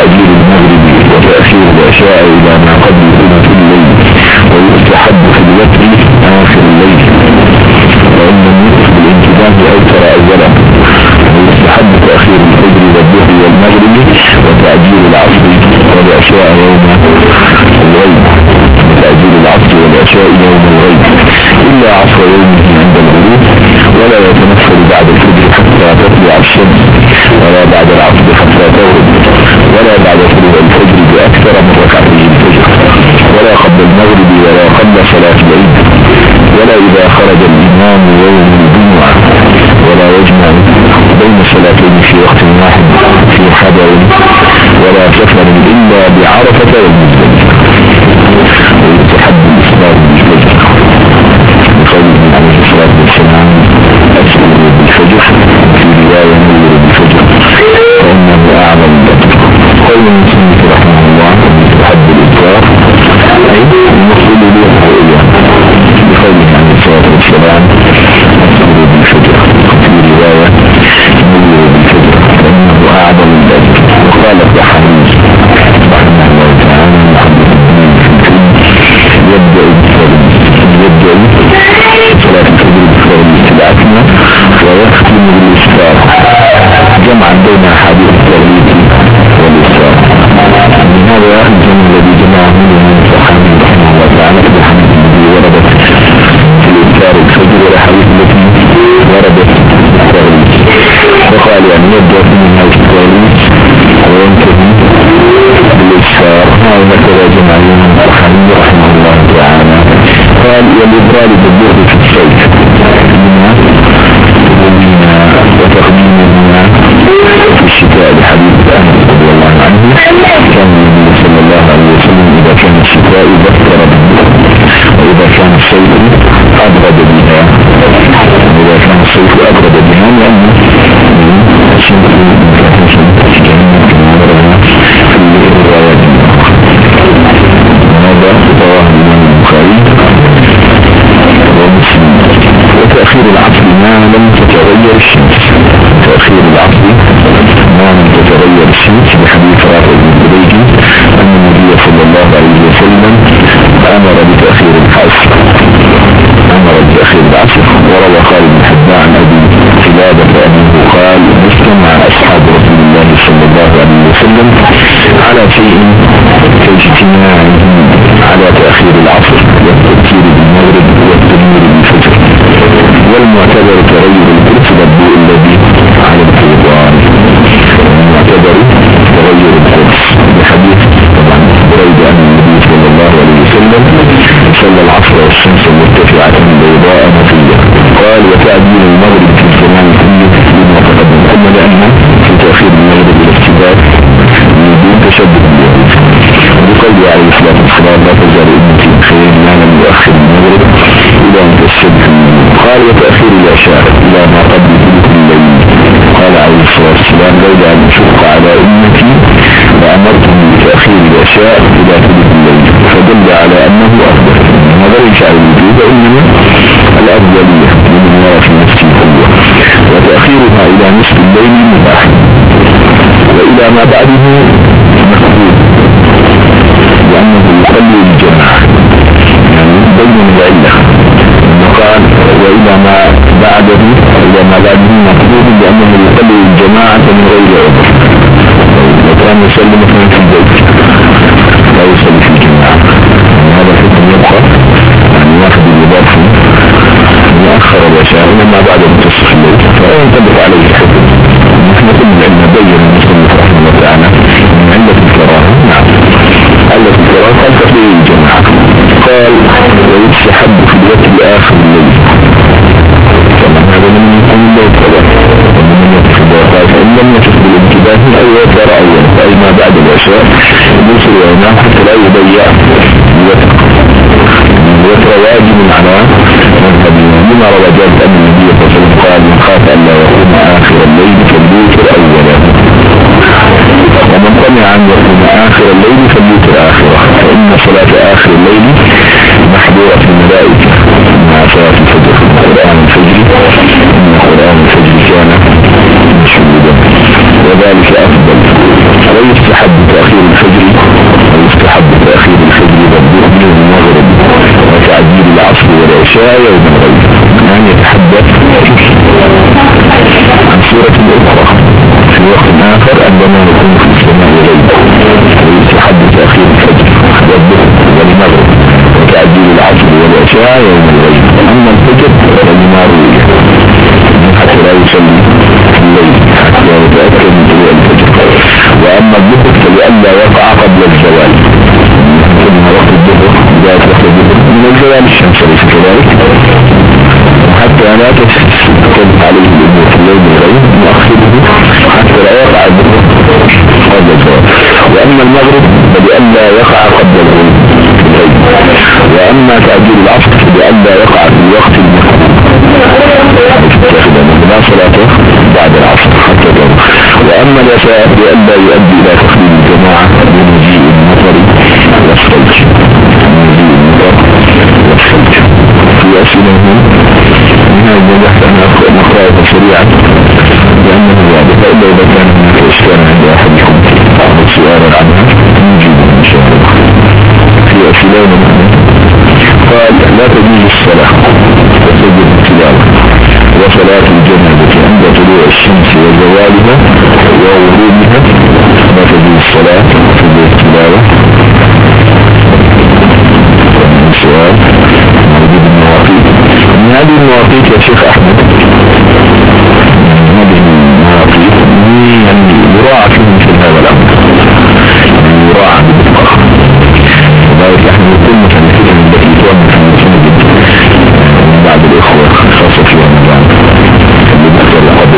وتعجيل المغرب وتأخير العشاء إلى ما قبل ثلث الليل، ويستحب في الوتر آخر الليل، وإن النصف بالانتباه أوتر أولا، ويستحب تأخير الفجر والظهر والمغرب وتعجيل العصر والعشاء يوم الغيب، وتعجيل العصر والعشاء يوم الغيب إلا عصر يومه عند الغروب، ولا يتنفل بعد الفجر حتى تطلع الشمس، ولا بعد العصر حتى تغرب، ولا بعد طلوع الفجر بأكثر من ركعتي الفجر، ولا قبل المغرب ولا قبل صلاة العيد، ولا إذا خرج الإمام يوم الجمعة، ولا يجمع بين صلاتين في وقت واحد في حضر ولا سفر إلا بعرفة والمزدلفة. ويستحب الإسلام بالفجر بقوله عليه الصلاة والسلام أسأل بالفجر، في رواية نور بالفجر فإنه أعظم الأجر. قول المسلم رحمه الله يستحب الإذكار أي المسؤول له رؤيا بقوله عليه الصلاة والسلام أسأل بالفجر، في رواية نور بالفجر فإنه أعظم الأجر. وقال الضحاوي رحمه الله تعالى يبدأ صلاة الفجر بفضل استدعاءنا ويختم بالإسفار، جمعا بين أحاديث التغليط والإسفار. من هذا الجمع الذي جمعه من الصحابي رحمه الله تعالى في الحديث الذي وردت في الإسفار الفجر والأحاديث التي وردت في التغليط، وقال يعني يبدأ منها التغليط وينتهي بالإسفار. هذا كذا جمع من الصحابي رحمه الله تعالى. قال والإبراد بالظهر في الصيف وتقديمهما في الشتاء بحديث أنس رضي الله عنه كان النبي صلى الله عليه وسلم إذا كان الشتاء بكر بالظهر، وإذا كان الصيف أبرد بها، وإذا كان الصيف أبرد بها لأنه الشمس مكافحة جميلة كما ورها في الروايات الأخرى. وهذا رواه الإمام البخاري ومسلم. وتأخير العصر ما لم تتغير الشمس، تأخير العصر ما لم تتغير الشمس بحديث رافع بن خديج أن النبي صلى الله عليه وسلم أمر بتأخير العصر، وروى خالد بن حبان عن أبي قلابة أنه قال اجتمع أصحاب رسول الله صلى الله عليه وسلم على شيء كاجتماعهم على تأخير العصر والتذكير بالمغرب والتدمير بالفجر، والمعتبر تغير القدس والضوء الذي على الفيضان. المعتبر تغير القدس بحديث طبعا بريدة أن النبي صلى الله عليه وسلم صلى العصر والشمس مرتفعة بيضاء نقية. قال وتعديل المغرب في الزمان كله لما تقدم، ثم لأن في تأخير المغرب الاستداد بدون تشدد اليهود، بقول عليه الصلاة والسلام لا تزال أمتي بخير ما لم يؤخر المغرب إلى أن تشدد. قال وتأخير العشاء إلى ما قبل ثلث الليل، قال عليه الصلاة والسلام لولا أن أشق على أمتي لأمرتهم بتأخير العشاء إلى ثلث الليل، فدل على أنه أفضل. هذا ليس على الوجود وإنما الأفضلية لمن يرى في نفسه قوة، وتأخيرها إلى نصف الليل مباح، وإلى ما بعده مكروه لأنه يصلي الجماعة، يعني بين العلة. وقال وإلى ما بعده مكروه لأنه يصلي الجماعة من غير عذر، وكان يصلي مثلا في البيت لا يصلي في الجماعة، هذا حكم يبقى يعني ياخذ الإضافة يأخر العشاء إنما بعد منتصف الليل فينطبق عليه الحكم. نحن كل علم بين المسلم رحمه الله تعالى من علة الكراهة. نعم علة الكراهة قال تقليل الجماعة. قال ويستحب في الوقت آخر الليل، طبعا هذا من يكون الليل طبعا ومن يتخذ وقال فإن لم يتخذ بالانتباه أو يترى أولا أي ما بعد العشاء يوصل وينام حتى لا يضيع الوتر واجب على مذهب لما روى جابر أن النبي صلى الله عليه وسلم قال من خاف أن لا يقوم آخر الليل فليوتر أولا، ومن طمع أن يقوم آخر الليل فليوتر آخره، فإن صلاة آخر الليل محظورة في الملائكة مع صلاة الفجر. قرآن الفجر إن قرآن الفجر كان مشهودا وذلك أفضل. ويستحب والعشاء يوم الغيب، يعني يتحدث عن سورة أخرى في وقت آخر عندما يكون في السماء ليل، ويتحدث أخير الفجر والظهر والمغرب وتعديل العصر والعشاء يوم الغيب. أما الفجر فلما روي حتى لا يصلي في الليل حتى يتأكد من طلوع الفجر. وأما الظهر فلئلا يقع قبل الزوال، كلمة وقت الظهر جاءت وقت الظهر من الزوال الشمس ليس كذلك، حتى لا تختلف عليه الأمور في الليل الغيب نؤخره حتى لا يقع الظهر قبل الزوال. وأما المغرب فلئلا يقع قبل الغروب في الليل. وأما تعديل العصر فلئلا يقع في الوقت المحدود لا صلاة بعد العصر حتى الظهر. وأما العشاء فلئلا يؤدي إلى تخليل الجماعة بمجيء المطر والثلج. في أسئلة من هذا البحث أنا نقرأه سريعا لأنه واضح، إلا إذا كان هناك إشكال عند أحدكم أو سؤالا عنها نجيبه إن شاء الله. في أسئلة قال لا تجوز الصلاة وسجد التلاوة وصلاة الجنازة عند طلوع الشمس وزوالها وغروبها، لا تجوز الصلاة وسجد التلاوة. سؤال موجود المواقيت، من هذه المواقيت يا شيخ أحمد، هذه المواقيت يعني يراعى في مثل هذا الأمر، يعني يراعى بدقة، وذلك احنا نقول مثلا الفتن التي تؤمن في المسجد من بعد الإخوة خاصة في رمضان اللي بيحضر قبل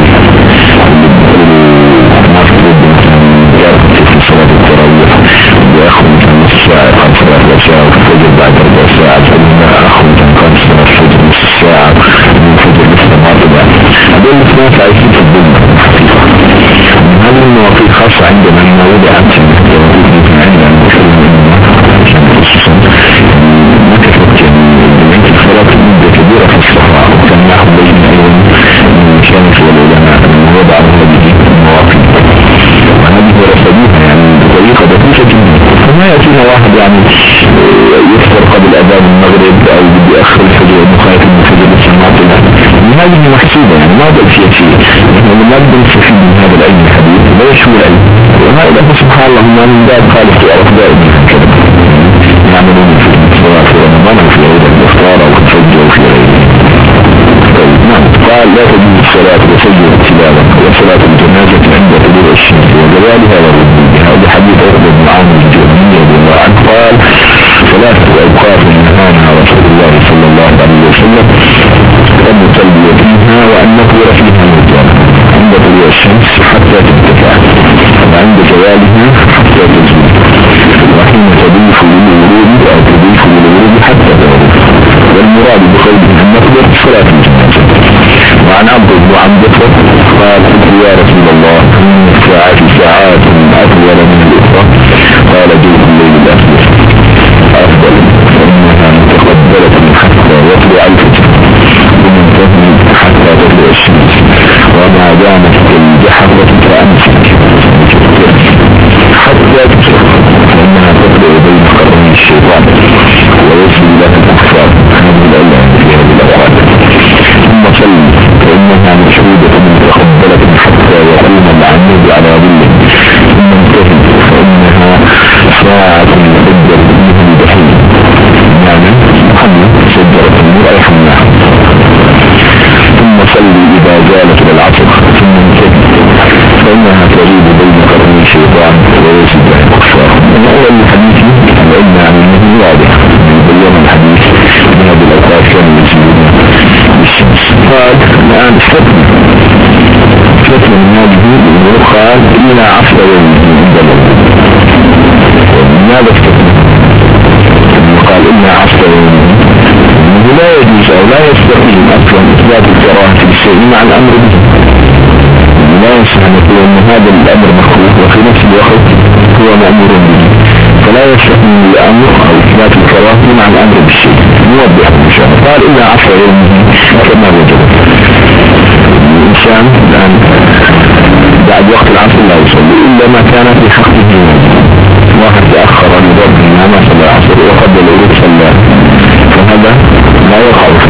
ما في ضد مثلا يرقب في صلاة التراويح ويأخذ مثلا نص ساعة قبل صلاة العشاء وفجر بعد ربع ساعة، فلما أخذ مثلا قبل صلاة الفجر نص ساعة من الفجر لسه ما طلع، هذول الاثنين عايشين في الظلمة حقيقة. من هذه المواقيت خاصة عندنا لما وضعت المواقيت مثل عندنا المشهور منها عشان خصوصا ما كفت يعني الصلاة مدة كبيرة في الصحراء، وكان يأخذ بين أيضا من الشمس والعلماء من وضع هذه المواقيت، وهذه رصدوها يعني بطريقة دقيقة جدا. فما يأتينا واحد يعني يفطر قبل أذان المغرب أو بيأخر الفجر المخالف من الفجر السماطلة، هذه محسوبة يعني ما بأسية فيه. نحن لا بدنا نستفيد من هذا العلم الحديث لا يشمل العلم، وهذا سبحان الله ما من باب خالف تعرف دائما هكذا يعملون سواء في رمضان أو في عيد الإفطار أو الفجر أو في غيره. نعم قال لا تجوز الصلاة وسجد التلاوة وصلاة الجنازة عند طلوع الشمس وزوالها وغروبها. هذا حديث عقبة بن عامر الجهني رضي الله عنه قال ثلاثة أوقات نهانا رسول الله صلى الله عليه وسلم أن نصلي فيها وأن نقبر فيها المجال، عند طلوع الشمس حتى ترتفع وعند زوالها حتى تزول، وحين تضيف للغروب أو تضيف للغروب حتى تغرب. والمراد بقوله أن نقبر صلاة الجنازة. وعن عبد بن عبد قال يا رسول الله الساعات ساعات أطول من الأخرى، قال جوف الليل الأخير أفضل فإنها متقبلة حتى يطلع الفجر ومنتهي حتى تطلع الشمس، وما دامت الجحفة فأمسك حتى تشرق فإنها تطلع بين قرني الشيطان ويسري لها الأحفاد. هذه الأيام في هذه الأوقات. ثم صلي فإنها مشهودة متقبلة حتى يقوم العنود على ظله، ثم انتهي فإنها ساعة يقدر فيها الجحيم، يعني محمد شجرة النور أي حماها. ثم صلي إذا زالت للعصر، ثم انتهي فإنها تغيب بين قرني الشيطان ويسد لها الكفار. من أول الحديث العلم عن النبي واضح من بيان الحديث من هذه الأوقات كانوا يسجدون بالشمس. قال الآن استثنى من هذه الأمور، قال إلى عصر يوم عند الله. لماذا استثنى؟ قال إلى عصر يوم، لا يجوز أو لا يستقيم أصلا إثبات الكراهة في الشيء مع الأمر به. لا يصح أن يقول أن هذا الأمر مكروه وفي نفس الوقت هو مأمور به، فلا يستقيم الأمر أو إثبات الكراهة مع الأمر بالشيء. نوضح إن شاء الله. قال إلى عصر يومه كما وجد. الإنسان الآن بعد وقت العصر لا يصلي إلا ما كان في حقه واحد تأخر لضرب ما صلى العصر وقبل الغروب صلى، فهذا لا يقع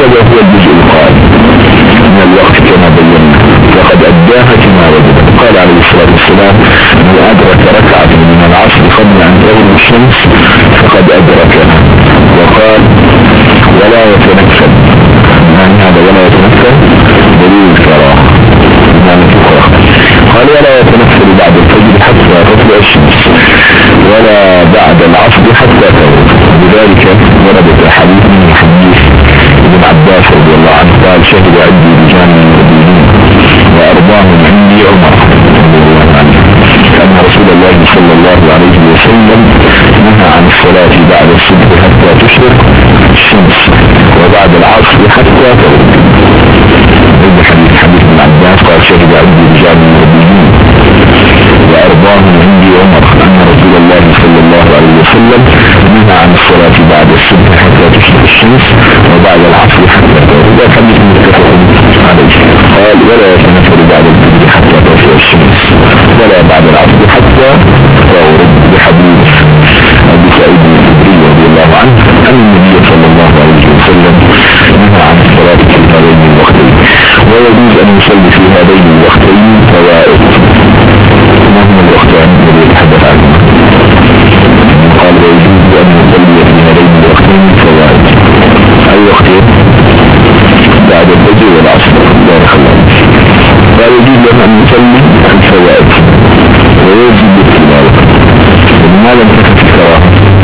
وجب هو الجزء القائم من الوقت كما بينا، فقد أداها كما وجب. قال عليه الصلاة والسلام: من أدرك ركعة من العصر قبل أن تغرب الشمس فقد أدركها. وقال: ولا يتنفل. معنى هذا ولا يتنفل دليل الكراهة، معنى الكراهة. قال: ولا يتنفل بعد الفجر حتى تطلع الشمس، ولا بعد العصر حتى تغرب. بذلك وردت حديث من حديث ابن عباس رضي الله عنه قال: شهد عندي رجال من المدينين وأرضاهم عندي عمر رضي الله عنه أن رسول الله صلى الله عليه وسلم نهى عن الصلاة بعد الصبح حتى تشرق الشمس، وبعد العصر حتى تغرب. حديث ابن عباس قال: شهد عندي رجال من المدينين وأرضاهم عندي عمر أن رسول الله صلى الله عليه وسلم نهى عن الصلاة بعد الصبح حتى تشرق الشمس، وبعد العصر حتى تغرب. حديث متفق عليه. قال: ولا يتنفل بعد الفجر حتى تطلع الشمس، ولا بعد العصر حتى تغرب. بحديث أبي سعيد الخدري رضي الله عنه أن النبي صلى الله عليه وسلم نهى عن الصلاة في هذين الوقتين، ويجوز أن يصلي في هذين الوقتين فوائد. ما هم الوقتين الذي يتحدث عنهما؟ قال: ويجوز أن يصلي في هذين الوقتين فوائد. أي وقتين؟ بعد الفجر والعصر. بارك الله. قال: يجوز أن يصلي الفوائد ويجب التلاوة. لماذا انتهت الكراهة؟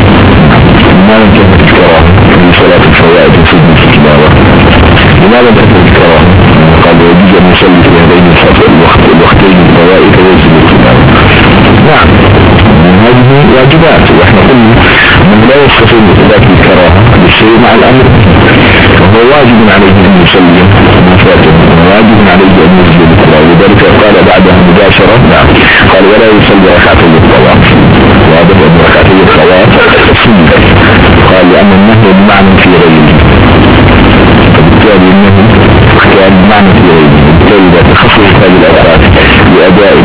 لماذا انتهت الكراهة في صلاة الفوائد وسجد التلاوة؟ لماذا انتهت الكراهة؟ قال: يجوز أن يصلي في هذين الوقتين الفوائد ويجب التلاوة. نعم، هذه واجبات، واحنا قلنا من لا يستطيع إثبات الكراهة بالشيء مع الأمر فهو واجب عليه أن يصلي ما فاته، واجب عليه أن يسجد التلاوة. وذلك قال بعدها مباشرة: نعم، قال: ولا يصلي ركعتي الطواف. وهذا أن ركعتي الطواف سنة. قال: لأن النهي بمعنى في غيره، فبالتالي النهي كان بمعنى في غيره، بالتالي إذا تخصص هذه الأوقات لأداء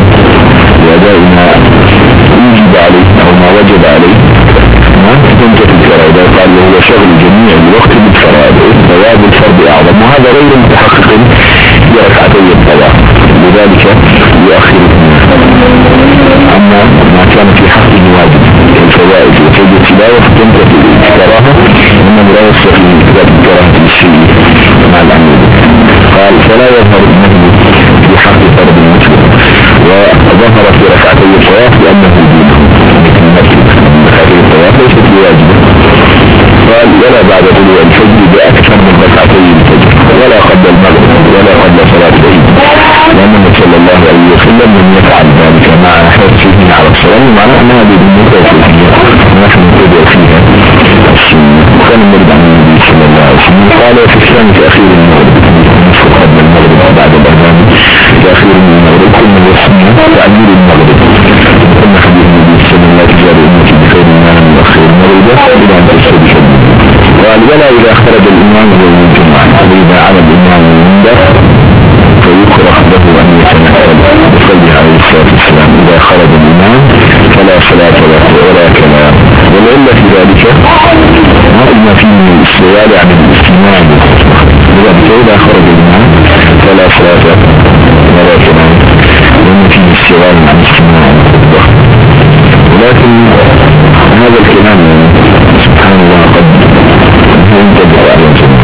ما يجب عليه أو ما وجب عليه ما تنتهي الكراهة. إذا قال وهو شغل جميع الوقت بالفرائض، ثواب الفرض أعظم، وهذا غير متحقق بركعتي الطواف، لذلك يؤخر. أما ما كان في حقه واجب كالفوائد وكيد التلاوة فتنتهي الكراهة، ومن لا يستطيع إثبات الكراهة بالشيء مع الأمر. قال: فلا يظهر النهي في حق فرض المسلم، وظهر في ركعتي الطواف لأنه دينه مثل المسجد. ركعتي الطواف ليست بواجبة. قال: ولا بعد طلوع الفجر بأكثر من ركعتي الفجر، ولا قبل المغرب، ولا قبل صلاة العيد، لأنه صلى الله عليه وسلم لم يفعل ذلك مع حرصه على الصلاة، ومعنى أن هذه الأمور توفيقية ونحن نتبع فيها السنة. وكان المرد عن النبي صلى الله عليه وسلم. قال: وفي الثاني تأخير المغرب، نصف قبل المغرب وبعد الأذان تأخير المغرب، كل السنة تعجيل المغرب. كنا حديث النبي صلى الله عليه وسلم: أمتي بخير ما لم يؤخر المغرب إلى أن تشهد شهد. قال: ولا إذا خرج الإمام يوم الجمعة، وإذا على الإمام المنبر فيكره له أن يتنفل بقوله عليه الصلاة والسلام: إذا خرج الإمام فلا صلاة ولا كلام. والعلة في ذلك ما قلنا فيه من الاستوال عن الاستماع، لذلك إذا خرج الإمام فلا صلاة ولا كلام، لأن فيه استوال عن الاستماع. ولكن هذا الكلام سبحان الله قد ينتبه على الجميع،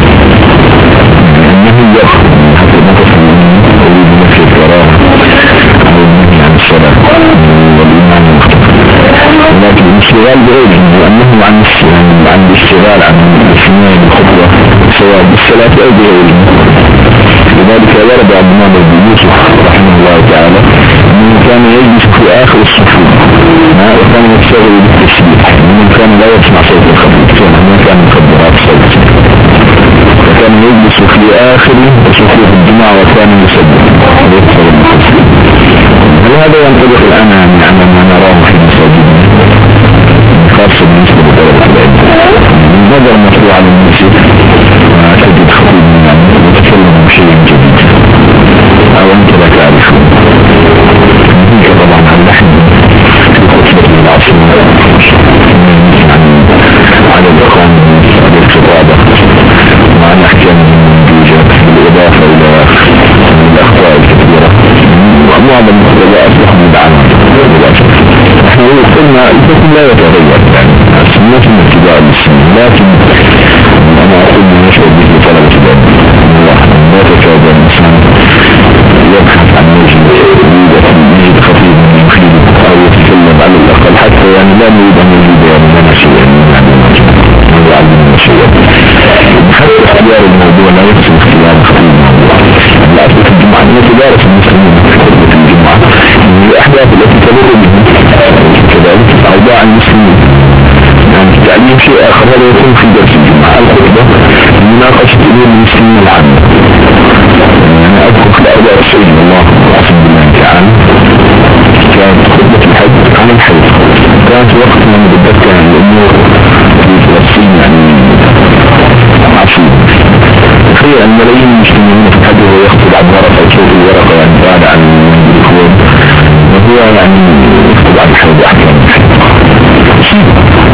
أنه يخرج حتى نقف أريد نفي الكراهة أو النهي عن الصلاة والإيمان المختلف، ولكن الاشتغال بغيره لأنه عن الاشتغال عن الاستماع بالخطوة سواء بالصلاة أو بغيره. لذلك ورد عن الإمام أبي يوسف رحمه الله تعالى أنه كان يجلس في آخر الصفوف وكان يشتغل بالتسبيح، أنه كان لا يسمع صوت الخبيث، أنه كان مخدرات صوت، وكان يجلس في آخر صفوف الجمعة وكان يسبح ويكثر التسبيح. هل هذا ينطبق الآن عن ما نراه في مساجدنا خاصة بالنسبة لطلبة العلم؟ النظر مطلوع على المسجد وتجد خطيب من يتكلم بشيء جديد أو أنت لا تعرفه، هيك طبعا عن لحن في خطبة العصر عن عدد أقوام الخطابة وعن أحكام نحن قلنا الحكم لا يتغير، يعني السنة من اتباع السنة، لكن أنا أقول من يشعر به طلبة العلم لا تكاد الإنسان يبحث عن نجد خفيف يفيد أو يتكلم على الأقل، حتى يعني لا نريد أن يجد يعني لنا شيء حتى اختيار الموضوع لا يقصد اختيار الموضوع. الأصل في الجمعة أن يتدارس المسلمين في خطبة الجمعة الأحداث التي تمر بهم كذلك أوضاع المسلمين، يعني تعليم شيء آخر هذا يكون في درس الجمعة. الخطبة مناقشة أمور المسلمين العامة، يعني أذكر في الأوضاع السعيد الله أعصم بالله تعالى كانت خطبة الحج عن الحج، كانت وقت من بدأت كان الأمور في فلسطين يعني عصيب. تخيل أن ملايين المسلمين في الحج وهو يخطب عن ورقة أو صوت الورقة يعني بعد عن الإخوان، وهو يعني يخطب عن الحج أحكام يعني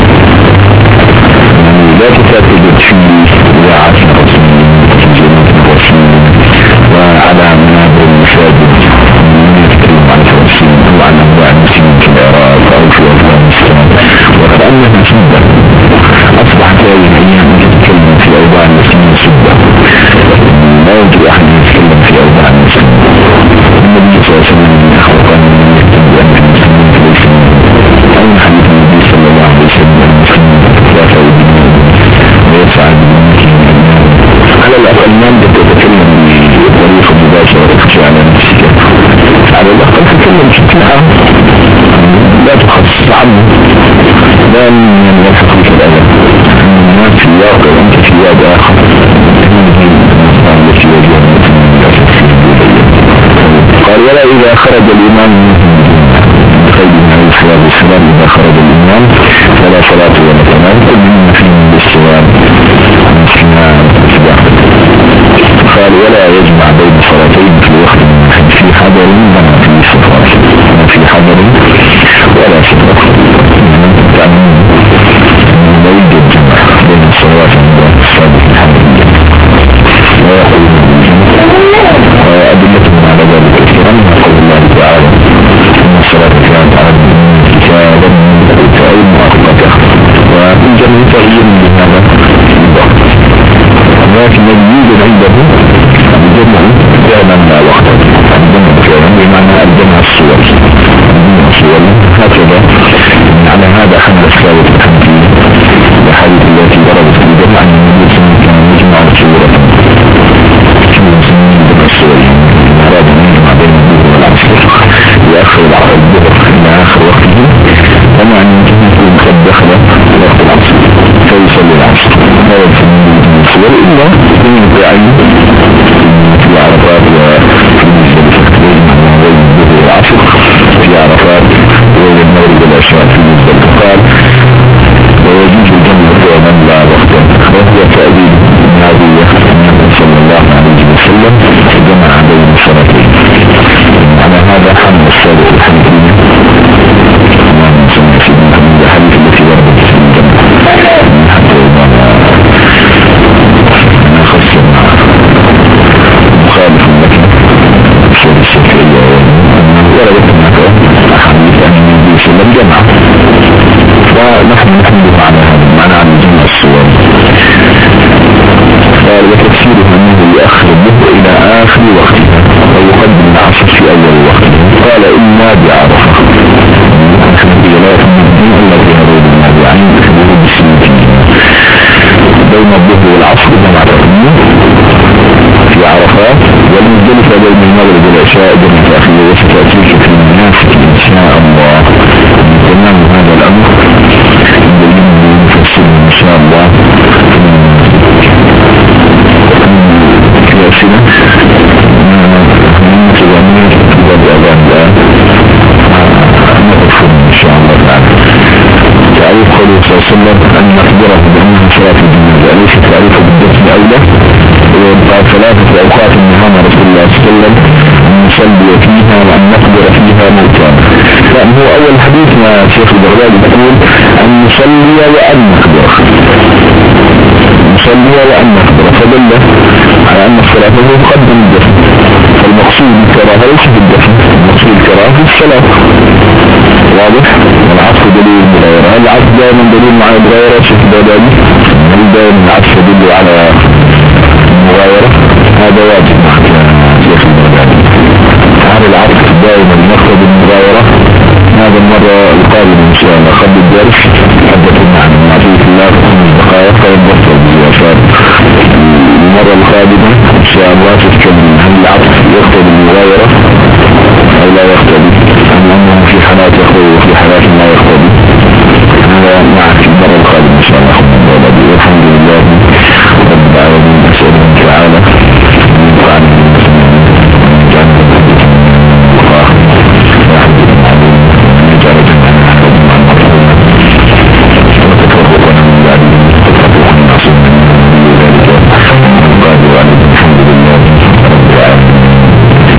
لا تتأكد في إذاعات الرسميين وعلى منابر المساجد من يتكلم عن فلسطين أو عن أنواع المسلمين في العراق أو في أفغانستان، وكأنها سدة أصبحت هذه الأيام يتكلم في أوضاع المسلمين سدة، لا يوجد أحد يتكلم في أوضاع المسلمين. النبي صلى الله عليه وسلم من أخوة من يكتب بأن المسلمين ليس أين حديث النبي صلى الله عليه وسلم المسلمين لا فائدين ويسعى بالمسلمين على الأقل ما تتكلم بطريقة مباشرة وتخشى على نفسك، على الأقل تتكلم شكلها لا تخصص عنه، لا من يلحق بك الأذى الناس في واقع وأنت في واقع آخر. قال ولا إذا خرج الإمام بخير من عليه الصلاة والسلام إذا خرج الإمام فلا صلاة ولا كمال كل من فيه بالسلام. قال ولا يجمع بين صلاتين في وقت واحد في حضر ولا في سفر، في حضر ولا سفر، لا يوجد جمع بين الصلوات والصلاة الحمدية. ويقول أدلتهم على ذلك كثيرا من قول الله تعالى إن الصلاة كانت على كتابا مؤقتة، وفي جميع تغيير لهذا ولكن يوجد عنده الجمع فعلا لا وقت، الجمع فعلا بمعنى الجمع الصور هكذا. على هذا حمل السلاوة الحمدية الحديث التي ضربت في الجمع عن النبي صلى الله عليه وسلم يجمع الصورة جمع الصورين أراد أن يجمع بين الظهر والعصر لآخر الظهر إلى آخر وقته، ومع أن يكون قد دخل وقت العصر فيصلي العصر هذا الصور إلا من الدعين في عرفات وفي مزدلفة يجمع بين الظهر والعصر في عرفات وبين المغرب والعشاء في مزدلفة. قال ويجوز الجمع فعلا لا وقتا، وهو تأويل النبي صلى الله عليه وسلم جمع بين الصلاتين. على هذا حمل الصلاة الحمدية اللهم صل على سيدنا محمد الحديث التي وردت في الجمع حتى ربما أنا خاصة مخالف لك صلى الشافعية وردت هناك أحاديث عن النبي صلى الله عليه وسلم جمع، ونحن نحمله على هذا المعنى عن جمع الصور. قال وتفسيره أنه يأخر الظهر إلى آخر وقتها ويقدم العصر في أول وقتها. قال إلا بعرفة الحنفية لا يفهم الدين إلا بهذول الموضوعين يخبروا بالسنتين بين الظهر والعصر جمع تقديم في عرفات، والمزدلفة بين المغرب والعشاء جمع تأخير، وستأتيك في المناسك إن شاء الله تمام هذا الأمر يبين المفسر إن شاء الله في أسئلة من تغنير في الأذان نقف إن شاء الله تعالى. تعريف قوله صلى الله عليه وسلم أن نخبره بأنها صلاة الجنازة أليس تعريفه بالدفن أولى؟ وقال ثلاثة أوقات نهانا رسول الله صلى الله عليه وسلم أن نصلي فيها وأن نقبر فيها موتانا. يعني هو أول حديث مع شيخ البغدادي يقول أن نصلي وأن نقبر، نصلي وأن نقبر، فدل على أن الصلاة هو مقدم الدفن، فالمقصود الكراهة ليس بالدفن، المقصود الكراهة في الصلاة. واضح. العطف دليل المغايرة، هل العطف دائما دليل مع المغايرة شيخ البغدادي؟ هل دائما العطف يدل على المغايرة؟ هذا واجب معك يا شيخ البغدادي. هل العطف دائما يقصد المغايرة؟ هذا المرة القادمة إن شاء الله قبل الدرس حدثنا عن معطيك الله في 5 دقائق فينبصر بالوفاة. المرة القادمة إن شاء الله تتكلم هل العطف يقصد المغايرة أو لا يقصد